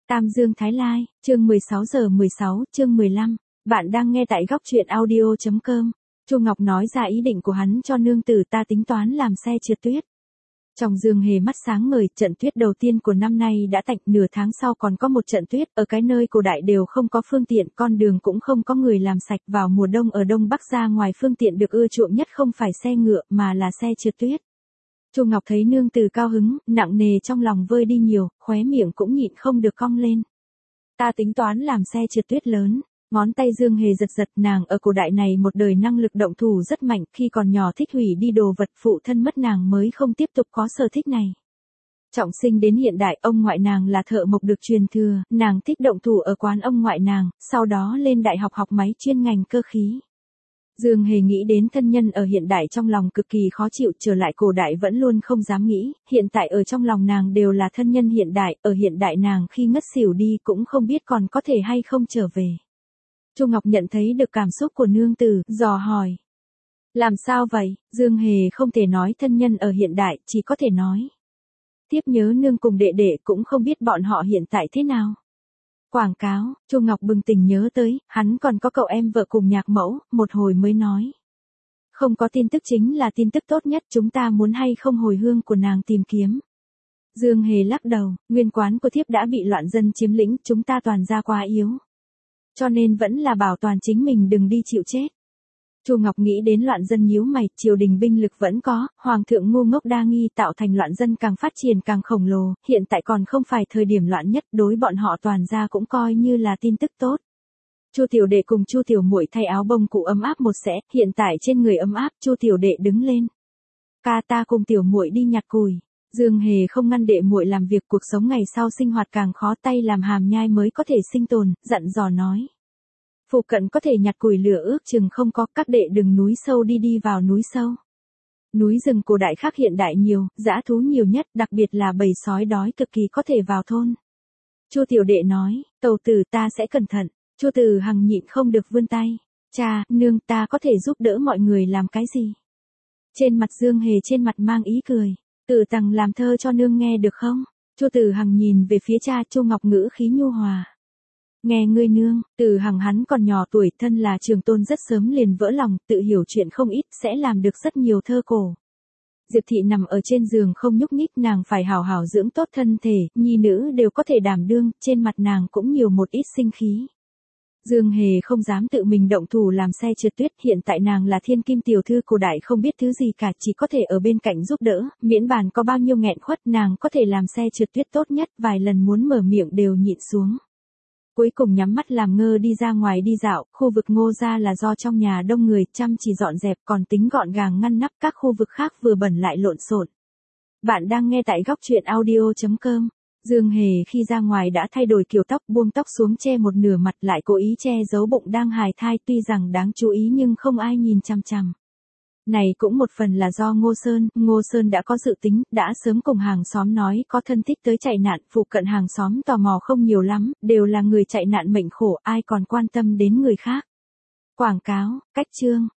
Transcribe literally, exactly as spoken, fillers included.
Tam Dương Thái Lai, chương mười sáu giờ mười sáu, chương mười lăm. Bạn đang nghe tại góc truyện audio chấm com. Chu Ngọc nói ra ý định của hắn cho nương tử, ta tính toán làm xe trượt tuyết. Trong Dương Hề mắt sáng ngời, trận tuyết đầu tiên của năm nay đã tạnh, nửa tháng sau còn có một trận tuyết, ở cái nơi cổ đại đều không có phương tiện, con đường cũng không có người làm sạch, vào mùa đông ở Đông Bắc ra ngoài phương tiện được ưa chuộng nhất không phải xe ngựa mà là xe trượt tuyết. Chu Ngọc thấy nương tử cao hứng, nặng nề trong lòng vơi đi nhiều, khóe miệng cũng nhịn không được cong lên. Ta tính toán làm xe trượt tuyết lớn. Ngón tay Dương Hề giật giật, nàng ở cổ đại này một đời năng lực động thủ rất mạnh, khi còn nhỏ thích hủy đi đồ vật, phụ thân mất nàng mới không tiếp tục có sở thích này. Trọng sinh đến hiện đại, ông ngoại nàng là thợ mộc được truyền thừa, nàng thích động thủ ở quán ông ngoại nàng, sau đó lên đại học học máy chuyên ngành cơ khí. Dương Hề nghĩ đến thân nhân ở hiện đại trong lòng cực kỳ khó chịu, trở lại cổ đại vẫn luôn không dám nghĩ, hiện tại ở trong lòng nàng đều là thân nhân hiện đại, ở hiện đại nàng khi ngất xỉu đi cũng không biết còn có thể hay không trở về. Chu Ngọc nhận thấy được cảm xúc của nương tử, dò hỏi. Làm sao vậy? Dương Hề không thể nói thân nhân ở hiện đại, chỉ có thể nói. Tiếp nhớ nương cùng đệ đệ cũng không biết bọn họ hiện tại thế nào. Quảng cáo, Chu Ngọc bừng tỉnh nhớ tới, hắn còn có cậu em vợ cùng nhạc mẫu, một hồi mới nói. Không có tin tức chính là tin tức tốt nhất, chúng ta muốn hay không hồi hương của nàng tìm kiếm. Dương Hề lắc đầu, nguyên quán của thiếp đã bị loạn dân chiếm lĩnh, chúng ta toàn ra quá yếu. Cho nên vẫn là bảo toàn chính mình đừng đi chịu chết. Chu Ngọc nghĩ đến loạn dân nhíu mày, triều đình binh lực vẫn có, hoàng thượng ngu ngốc đa nghi tạo thành loạn dân càng phát triển càng khổng lồ, hiện tại còn không phải thời điểm loạn nhất, đối bọn họ toàn ra cũng coi như là tin tức tốt. Chu tiểu đệ cùng Chu tiểu muội thay áo bông cụ ấm áp một sẽ, hiện tại trên người ấm áp, Chu tiểu đệ đứng lên. Ca ta cùng tiểu muội đi nhặt củi. Dương Hề không ngăn đệ muội làm việc, cuộc sống ngày sau sinh hoạt càng khó, tay làm hàm nhai mới có thể sinh tồn, dặn dò nói. Phụ cận có thể nhặt củi lửa ước chừng không có, các đệ đừng núi sâu đi đi vào núi sâu. Núi rừng cổ đại khác hiện đại nhiều, dã thú nhiều nhất, đặc biệt là bầy sói đói cực kỳ có thể vào thôn. Chu tiểu đệ nói, tàu tử ta sẽ cẩn thận. Chu Từ Hằng nhịn không được vươn tay. Cha, nương ta có thể giúp đỡ mọi người làm cái gì? Trên mặt Dương Hề trên mặt mang ý cười. Từ Tằng làm thơ cho nương nghe được không? Chu Từ Hằng nhìn về phía cha, Chu Ngọc ngữ khí nhu hòa. Nghe ngươi nương, Từ Hằng hắn còn nhỏ tuổi, thân là trường tôn rất sớm liền vỡ lòng, tự hiểu chuyện không ít, sẽ làm được rất nhiều thơ cổ. Diệp Thị nằm ở trên giường không nhúc nhích, nàng phải hảo hảo dưỡng tốt thân thể, nhi nữ đều có thể đảm đương, trên mặt nàng cũng nhiều một ít sinh khí. Dương Hề không dám tự mình động thủ làm xe trượt tuyết, hiện tại nàng là thiên kim tiểu thư cổ đại không biết thứ gì cả, chỉ có thể ở bên cạnh giúp đỡ, miễn bàn có bao nhiêu nghẹn khuất nàng có thể làm xe trượt tuyết tốt nhất, vài lần muốn mở miệng đều nhịn xuống. Cuối cùng nhắm mắt làm ngơ đi ra ngoài đi dạo, khu vực Ngô gia là do trong nhà đông người, chăm chỉ dọn dẹp, còn tính gọn gàng ngăn nắp, các khu vực khác vừa bẩn lại lộn xộn. Bạn đang nghe tại góc truyện audio chấm com. Dương Hề khi ra ngoài đã thay đổi kiểu tóc, buông tóc xuống che một nửa mặt, lại cố ý che giấu bụng đang hài thai, tuy rằng đáng chú ý nhưng không ai nhìn chằm chằm. Này cũng một phần là do Ngô Sơn, Ngô Sơn đã có dự tính, đã sớm cùng hàng xóm nói có thân thích tới chạy nạn, phụ cận hàng xóm tò mò không nhiều lắm, đều là người chạy nạn mệnh khổ, ai còn quan tâm đến người khác. Quảng cáo, cách chương,